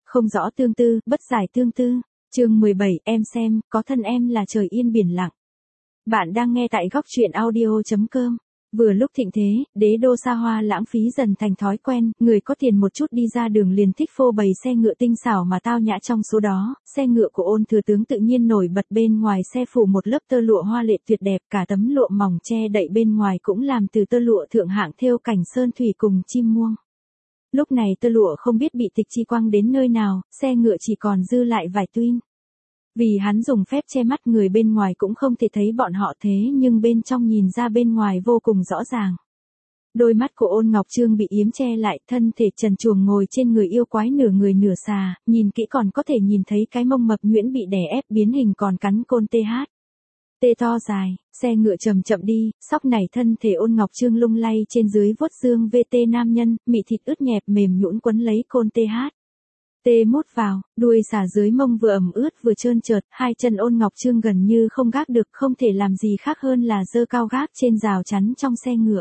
Không rõ tương tư, bất giải tương tư. Chương 17, em xem, có thân em là trời yên biển lặng. Bạn đang nghe tại góc truyện audio.com. Vừa lúc thịnh thế, đế đô xa hoa lãng phí dần thành thói quen, người có tiền một chút đi ra đường liền thích phô bày xe ngựa tinh xảo mà tao nhã. Trong số đó, xe ngựa của Ôn thừa tướng tự nhiên nổi bật. Bên ngoài xe phủ một lớp tơ lụa hoa lệ tuyệt đẹp, cả tấm lụa mỏng che đậy bên ngoài cũng làm từ tơ lụa thượng hạng thêu cảnh sơn thủy cùng chim muông. Lúc này tơ lụa không biết bị Tịch Chi quăng đến nơi nào, xe ngựa chỉ còn dư lại vài tuyên. Vì hắn dùng phép che mắt, người bên ngoài cũng không thể thấy bọn họ, thế nhưng bên trong nhìn ra bên ngoài vô cùng rõ ràng. Đôi mắt của Ôn Ngọc Trương bị yếm che lại, thân thể trần truồng ngồi trên người yêu quái nửa người nửa xà, nhìn kỹ còn có thể nhìn thấy cái mông mập nhuyễn bị đè ép biến hình còn cắn côn tê to dài. Xe ngựa chậm chậm đi, sóc nảy thân thể Ôn Ngọc Trương lung lay trên dưới vuốt dương VT nam nhân, mị thịt ướt nhẹp mềm nhũn quấn lấy côn tê mút vào, đuôi xả dưới mông vừa ẩm ướt vừa trơn trượt, hai chân Ôn Ngọc Trương gần như không gác được, không thể làm gì khác hơn là giơ cao gác trên rào chắn trong xe ngựa.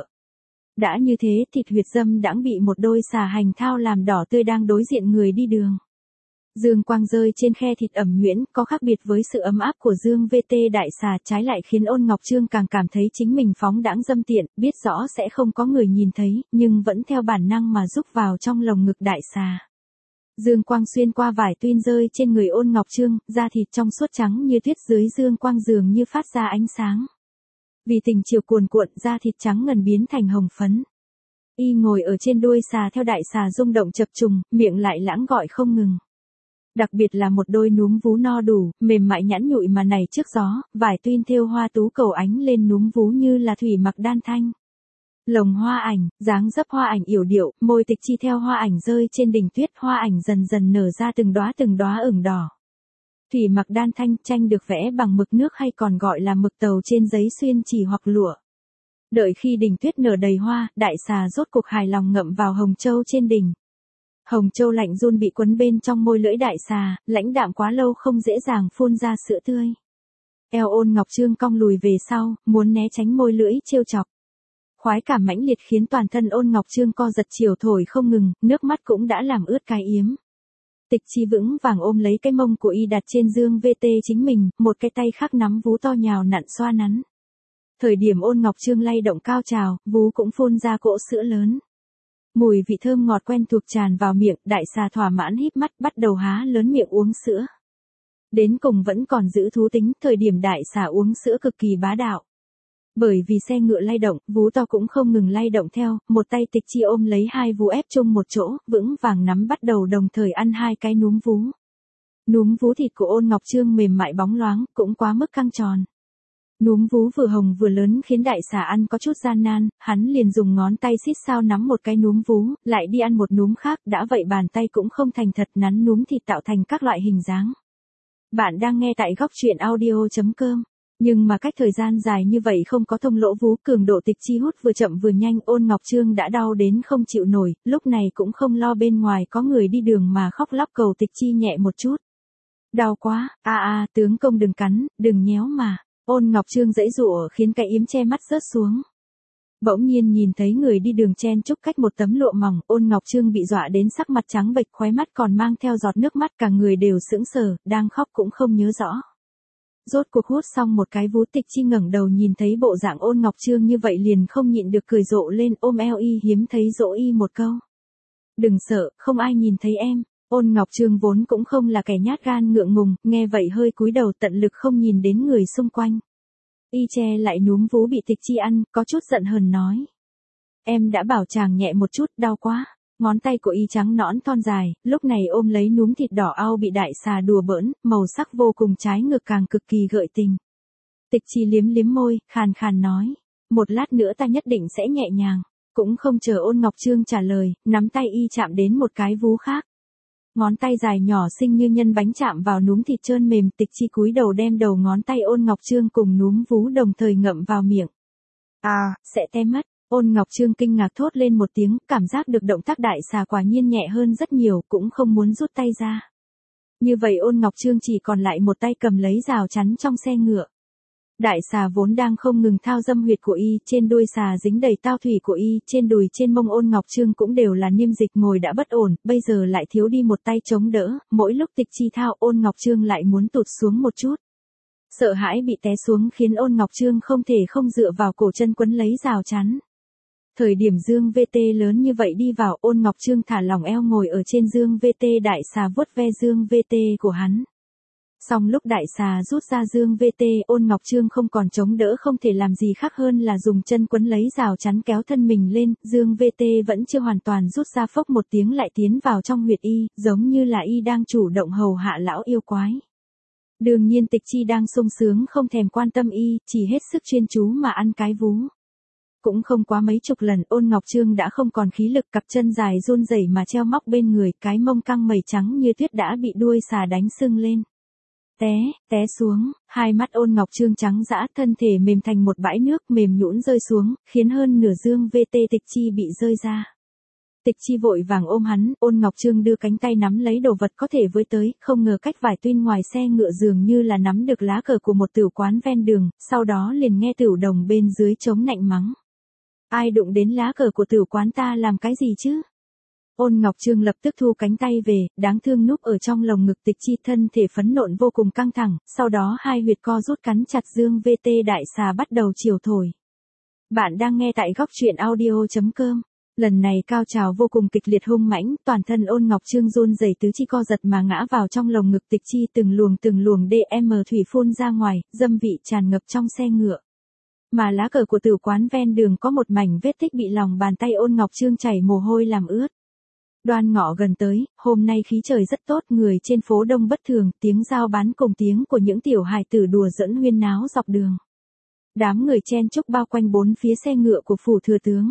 Đã như thế, thịt huyệt dâm đãng bị một đôi xà hành thao làm đỏ tươi đang đối diện người đi đường. Dương quang rơi trên khe thịt ẩm nhuyễn, có khác biệt với sự ấm áp của dương VT đại xà, trái lại khiến Ôn Ngọc Trương càng cảm thấy chính mình phóng đãng dâm tiện, biết rõ sẽ không có người nhìn thấy, nhưng vẫn theo bản năng mà rúc vào trong lồng ngực đại xà. Dương quang xuyên qua vải tuyên rơi trên người Ôn Ngọc Trương, da thịt trong suốt trắng như tuyết, dưới dương quang dường như phát ra ánh sáng. Vì tình chiều cuồn cuộn, da thịt trắng ngần biến thành hồng phấn. Y ngồi ở trên đuôi xà theo đại xà rung động chập trùng, miệng lại lãng gọi không ngừng. Đặc biệt là một đôi núm vú no đủ, mềm mại nhẵn nhụi mà nảy trước gió, vải tuyên thêu hoa tú cầu ánh lên núm vú như là thủy mặc đan thanh. Lồng hoa ảnh, dáng dấp hoa ảnh yểu điệu, môi Tịch Chi theo hoa ảnh rơi trên đỉnh tuyết, hoa ảnh dần dần nở ra từng đóa ửng đỏ. Thủy mặc đan thanh, tranh được vẽ bằng mực nước hay còn gọi là mực tàu trên giấy xuyên chỉ hoặc lụa. Đợi khi đỉnh tuyết nở đầy hoa, đại xà rốt cuộc hài lòng ngậm vào hồng châu trên đỉnh. Hồng châu lạnh run bị quấn bên trong môi lưỡi đại xà, lãnh đạm quá lâu không dễ dàng phun ra sữa tươi. Eo Ôn Ngọc Trương cong lùi về sau, muốn né tránh môi lưỡi trêu chọc. Khoái cảm mãnh liệt khiến toàn thân Ôn Ngọc Trương co giật chiều thổi không ngừng, nước mắt cũng đã làm ướt cái yếm. Tịch Chi vững vàng ôm lấy cái mông của y đặt trên dương VT chính mình, một cái tay khác nắm vú to nhào nặn xoa nắn. Thời điểm Ôn Ngọc Trương lay động cao trào, vú cũng phun ra cỗ sữa lớn. Mùi vị thơm ngọt quen thuộc tràn vào miệng, đại xà thỏa mãn híp mắt bắt đầu há lớn miệng uống sữa. Đến cùng vẫn còn giữ thú tính, thời điểm đại xà uống sữa cực kỳ bá đạo. Bởi vì xe ngựa lay động, vú to cũng không ngừng lay động theo, một tay Tịch Chi ôm lấy hai vú ép chung một chỗ, vững vàng nắm bắt đầu đồng thời ăn hai cái núm vú. Núm vú thịt của Ôn Ngọc Trương mềm mại bóng loáng, cũng quá mức căng tròn. Núm vú vừa hồng vừa lớn khiến đại xà ăn có chút gian nan, hắn liền dùng ngón tay xít sao nắm một cái núm vú, lại đi ăn một núm khác, đã vậy bàn tay cũng không thành thật nắn núm thịt tạo thành các loại hình dáng. Bạn đang nghe tại góc truyện audio.com. Nhưng mà cách thời gian dài như vậy không có thông lỗ vú, cường độ Tịch Chi hút vừa chậm vừa nhanh, Ôn Ngọc Trương đã đau đến không chịu nổi, lúc này cũng không lo bên ngoài có người đi đường mà khóc lóc cầu Tịch Chi nhẹ một chút. Đau quá, tướng công đừng cắn, đừng nhéo mà. Ôn Ngọc Trương giãy giụa khiến cái yếm che mắt rớt xuống. Bỗng nhiên nhìn thấy người đi đường chen chúc cách một tấm lụa mỏng, Ôn Ngọc Trương bị dọa đến sắc mặt trắng bệch, khóe mắt còn mang theo giọt nước mắt, cả người đều sững sờ, đang khóc cũng không nhớ rõ. Rốt cuộc hút xong một cái vú, Tịch Chi ngẩng đầu nhìn thấy bộ dạng Ôn Ngọc Trương như vậy liền không nhịn được cười rộ lên, ôm eo y hiếm thấy dỗ y một câu. Đừng sợ, không ai nhìn thấy em. Ôn Ngọc Trương vốn cũng không là kẻ nhát gan ngượng ngùng, nghe vậy hơi cúi đầu tận lực không nhìn đến người xung quanh. Y che lại núm vú bị Tịch Chi ăn, có chút giận hờn nói. Em đã bảo chàng nhẹ một chút, đau quá. Ngón tay của y trắng nõn thon dài, lúc này ôm lấy núm thịt đỏ au bị đại xà đùa bỡn, màu sắc vô cùng trái ngược càng cực kỳ gợi tình. Tịch Chi liếm liếm môi, khàn khàn nói. Một lát nữa ta nhất định sẽ nhẹ nhàng. Cũng không chờ Ôn Ngọc Trương trả lời, nắm tay y chạm đến một cái vú khác. Ngón tay dài nhỏ xinh như nhân bánh chạm vào núm thịt trơn mềm, Tịch Chi cúi đầu đem đầu ngón tay Ôn Ngọc Trương cùng núm vú đồng thời ngậm vào miệng. Sẽ té mất. Ôn Ngọc Trương kinh ngạc thốt lên một tiếng, cảm giác được động tác đại xà quả nhiên nhẹ hơn rất nhiều, cũng không muốn rút tay ra. Như vậy Ôn Ngọc Trương chỉ còn lại một tay cầm lấy rào chắn trong xe ngựa. Đại xà vốn đang không ngừng thao dâm huyệt của y, trên đuôi xà dính đầy tao thủy của y, trên đùi trên mông Ôn Ngọc Trương cũng đều là niêm dịch, ngồi đã bất ổn, bây giờ lại thiếu đi một tay chống đỡ, mỗi lúc Tịch Chi thao Ôn Ngọc Trương lại muốn tụt xuống một chút. Sợ hãi bị té xuống khiến Ôn Ngọc Trương không thể không dựa vào cổ chân quấn lấy rào chắn. Thời điểm dương VT lớn như vậy đi vào, Ôn Ngọc Trương thả lỏng eo ngồi ở trên dương VT, đại xà vuốt ve dương VT của hắn. Xong lúc đại xà rút ra dương VT, Ôn Ngọc Trương không còn chống đỡ, không thể làm gì khác hơn là dùng chân quấn lấy rào chắn kéo thân mình lên, dương VT vẫn chưa hoàn toàn rút ra, phốc một tiếng lại tiến vào trong huyệt y, giống như là y đang chủ động hầu hạ lão yêu quái. Đương nhiên Tịch Chi đang sung sướng không thèm quan tâm y, chỉ hết sức chuyên chú mà ăn cái vú. Cũng không quá mấy chục lần, Ôn Ngọc Trương đã không còn khí lực, cặp chân dài run rẩy mà treo móc bên người, cái mông căng mẩy trắng như tuyết đã bị đuôi xà đánh sưng lên. Té xuống, hai mắt Ôn Ngọc Trương trắng dã, thân thể mềm thành một bãi nước mềm nhũn rơi xuống, khiến hơn nửa dương VT Tịch Chi bị rơi ra. Tịch Chi vội vàng ôm hắn, Ôn Ngọc Trương đưa cánh tay nắm lấy đồ vật có thể với tới, không ngờ cách vải tuyên ngoài xe ngựa dường như là nắm được lá cờ của một tửu quán ven đường, sau đó liền nghe tửu đồng bên dưới chống nạnh mắng. Ai đụng đến lá cờ của tửu quán ta làm cái gì chứ? Ôn Ngọc Trương lập tức thu cánh tay về, đáng thương núp ở trong lồng ngực Tịch Chi, thân thể phấn nộn vô cùng căng thẳng, sau đó hai huyệt co rút cắn chặt dương VT, đại xà bắt đầu chiều thổi. Bạn đang nghe tại góc truyện audio.com. Lần này cao trào vô cùng kịch liệt hung mãnh, toàn thân Ôn Ngọc Trương run rẩy, tứ chi co giật mà ngã vào trong lồng ngực Tịch Chi, từng luồng DM thủy phun ra ngoài, dâm vị tràn ngập trong xe ngựa. Mà lá cờ của tửu quán ven đường có một mảnh vết tích bị lòng bàn tay Ôn Ngọc Trương chảy mồ hôi làm ướt. Đoan ngọ gần tới, hôm nay khí trời rất tốt, người trên phố đông bất thường, tiếng giao bán cùng tiếng của những tiểu hài tử đùa giỡn huyên náo dọc đường. Đám người chen chúc bao quanh bốn phía xe ngựa của phủ thừa tướng.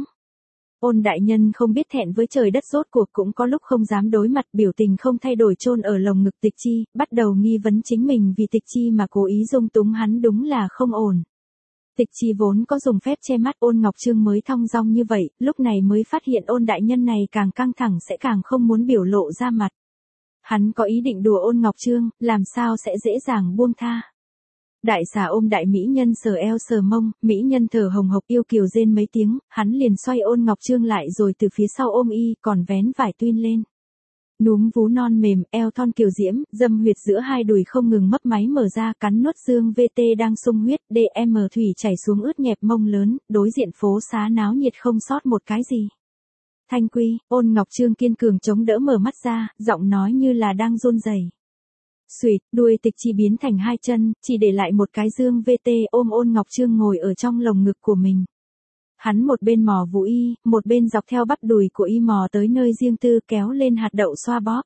Ôn đại nhân không biết thẹn với trời đất, rốt cuộc cũng có lúc không dám đối mặt, biểu tình không thay đổi chôn ở lồng ngực Tịch Chi, bắt đầu nghi vấn chính mình vì Tịch Chi mà cố ý dung túng hắn, đúng là không ổn. Tịch Chi vốn có dùng phép che mắt, Ôn Ngọc Trương mới thong dong như vậy, lúc này mới phát hiện Ôn đại nhân này càng căng thẳng sẽ càng không muốn biểu lộ ra mặt. Hắn có ý định đùa Ôn Ngọc Trương, làm sao sẽ dễ dàng buông tha. Đại xà ôm đại mỹ nhân sờ eo sờ mông, mỹ nhân thở hồng hộc yêu kiều rên mấy tiếng, hắn liền xoay Ôn Ngọc Trương lại rồi từ phía sau ôm y, còn vén vải tuyên lên. Núm vú non mềm, eo thon kiều diễm, dâm huyệt giữa hai đùi không ngừng mấp máy mở ra, cắn nuốt dương VT đang sung huyết, DM thủy chảy xuống ướt nhẹp mông lớn, đối diện phố xá náo nhiệt không sót một cái gì. Thanh quy, Ôn Ngọc Trương kiên cường chống đỡ mở mắt ra, giọng nói như là đang run rẩy. Xuỵt, đuôi Tịch Chi biến thành hai chân, chỉ để lại một cái dương VT ôm Ôn Ngọc Trương ngồi ở trong lồng ngực của mình. Hắn một bên mò vú y, một bên dọc theo bắp đùi của y mò tới nơi riêng tư, kéo lên hạt đậu xoa bóp.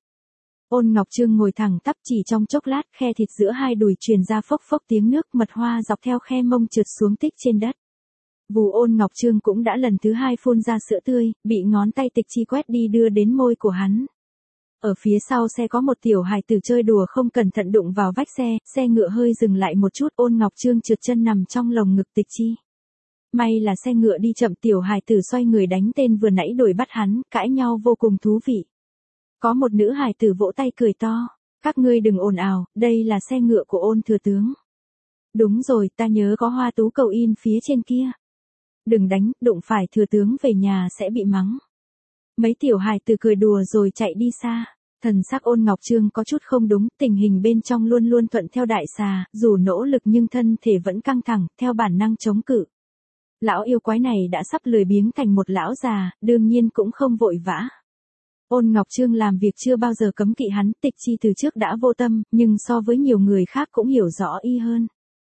Ôn Ngọc Trương ngồi thẳng tắp, chỉ trong chốc lát, khe thịt giữa hai đùi truyền ra phốc phốc tiếng nước, mật hoa dọc theo khe mông trượt xuống tích trên đất. Vú Ôn Ngọc Trương cũng đã lần thứ hai phun ra sữa tươi, bị ngón tay Tịch Chi quét đi đưa đến môi của hắn. Ở phía sau xe có một tiểu hài tử chơi đùa không cẩn thận đụng vào vách xe ngựa hơi dừng lại một chút, Ôn Ngọc Trương trượt chân nằm trong lồng ngực Tịch Chi. May là xe ngựa đi chậm, tiểu hài tử xoay người đánh tên vừa nãy đuổi bắt hắn, cãi nhau vô cùng thú vị. Có một nữ hài tử vỗ tay cười to, các ngươi đừng ồn ào, đây là xe ngựa của Ôn thừa tướng. Đúng rồi, ta nhớ có hoa tú cầu in phía trên kia. Đừng đánh, đụng phải thừa tướng về nhà sẽ bị mắng. Mấy tiểu hài tử cười đùa rồi chạy đi xa. Thần sắc Ôn Ngọc Trương có chút không đúng, tình hình bên trong luôn luôn thuận theo đại xà, dù nỗ lực nhưng thân thể vẫn căng thẳng, theo bản năng chống cự. Lão yêu quái này đã sắp lười biếng thành một lão già, đương nhiên cũng không vội vã. Ôn Ngọc Trương làm việc chưa bao giờ cấm kỵ hắn, Tịch Chi từ trước đã vô tâm, nhưng so với nhiều người khác cũng hiểu rõ y hơn.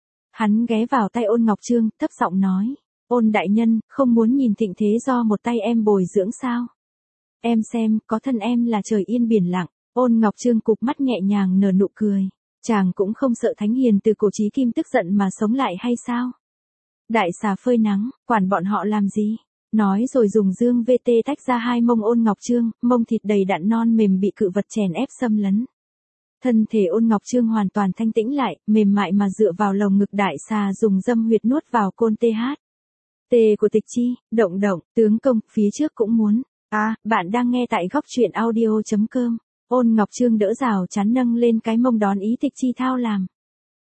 Hắn ghé vào tay Ôn Ngọc Trương, thấp giọng nói, Ôn đại nhân, không muốn nhìn thịnh thế do một tay em bồi dưỡng sao? Em xem, có thân em là trời yên biển lặng. Ôn Ngọc Trương cụp mắt nhẹ nhàng nở nụ cười. Chàng cũng không sợ thánh hiền từ cổ chí kim tức giận mà sống lại hay sao? Đại xà phơi nắng, quản bọn họ làm gì? Nói rồi dùng dương VT tách ra hai mông Ôn Ngọc Trương, mông thịt đầy đặn non mềm bị cự vật chèn ép xâm lấn. Thân thể Ôn Ngọc Trương hoàn toàn thanh tĩnh lại, mềm mại mà dựa vào lồng ngực đại xà, dùng dâm huyệt nuốt vào côn TH. T của Tịch Chi, động, tướng công, phía trước cũng muốn. Bạn đang nghe tại góc truyện audio.com. Ôn Ngọc Trương đỡ rào chắn nâng lên cái mông đón ý Tịch Chi thao làm.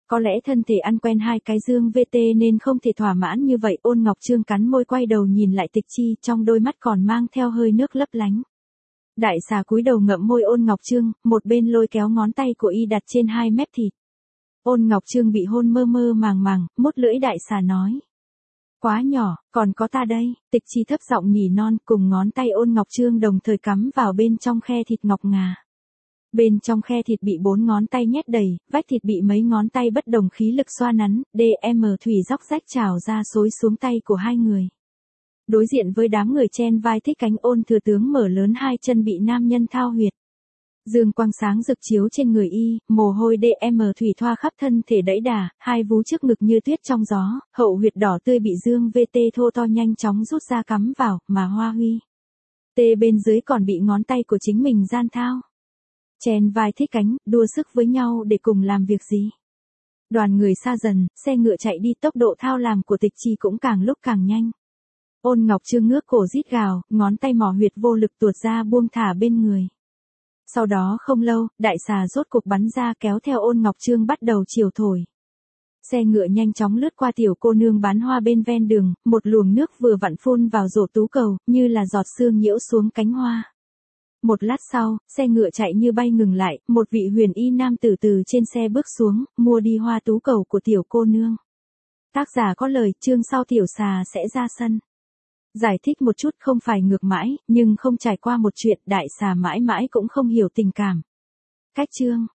Có lẽ thân thể ăn quen hai cái dương VT nên không thể thỏa mãn như vậy. Ôn Ngọc Trương cắn môi quay đầu nhìn lại Tịch Chi, trong đôi mắt còn mang theo hơi nước lấp lánh. Đại xà cúi đầu ngậm môi Ôn Ngọc Trương, một bên lôi kéo ngón tay của y đặt trên hai mép thịt. Ôn Ngọc Trương bị hôn mơ mơ màng màng, mút lưỡi đại xà nói. Quá nhỏ, còn có ta đây. Tịch Chi thấp giọng nhỉ non, cùng ngón tay Ôn Ngọc Trương đồng thời cắm vào bên trong khe thịt ngọc ngà. Bên trong khe thịt bị 4 ngón tay nhét đầy, vách thịt bị mấy ngón tay bất đồng khí lực xoa nắn, DM thủy róc rách trào ra xối xuống tay của hai người. Đối diện với đám người chen vai thích cánh, Ôn thừa tướng mở lớn hai chân bị nam nhân thao huyệt. Dương quang sáng rực chiếu trên người y, mồ hôi DM thủy thoa khắp thân thể đẫy đà, hai vú trước ngực như tuyết trong gió, hậu huyệt đỏ tươi bị dương VT thô to nhanh chóng rút ra cắm vào, mà Hoa Huy. Tê bên dưới còn bị ngón tay của chính mình gian thao. Chen vai thích cánh, đua sức với nhau để cùng làm việc gì. Đoàn người xa dần, xe ngựa chạy đi, tốc độ thao làm của Tịch Chi cũng càng lúc càng nhanh. Ôn Ngọc Trương ngước cổ rít gào, ngón tay mỏ huyệt vô lực tuột ra buông thả bên người. Sau đó không lâu, đại xà rốt cục bắn ra kéo theo Ôn Ngọc Trương bắt đầu chiều thổi. Xe ngựa nhanh chóng lướt qua tiểu cô nương bán hoa bên ven đường, một luồng nước vừa vặn phun vào rổ tú cầu, như là giọt sương nhiễu xuống cánh hoa. Một lát sau, xe ngựa chạy như bay ngừng lại, một vị huyền y nam tử từ trên xe bước xuống, mua đi hoa tú cầu của tiểu cô nương. Tác giả có lời, chương sau tiểu xà sẽ ra sân. Giải thích một chút, không phải ngược mãi, nhưng không trải qua một chuyện, đại xà mãi mãi cũng không hiểu tình cảm. Cách chương.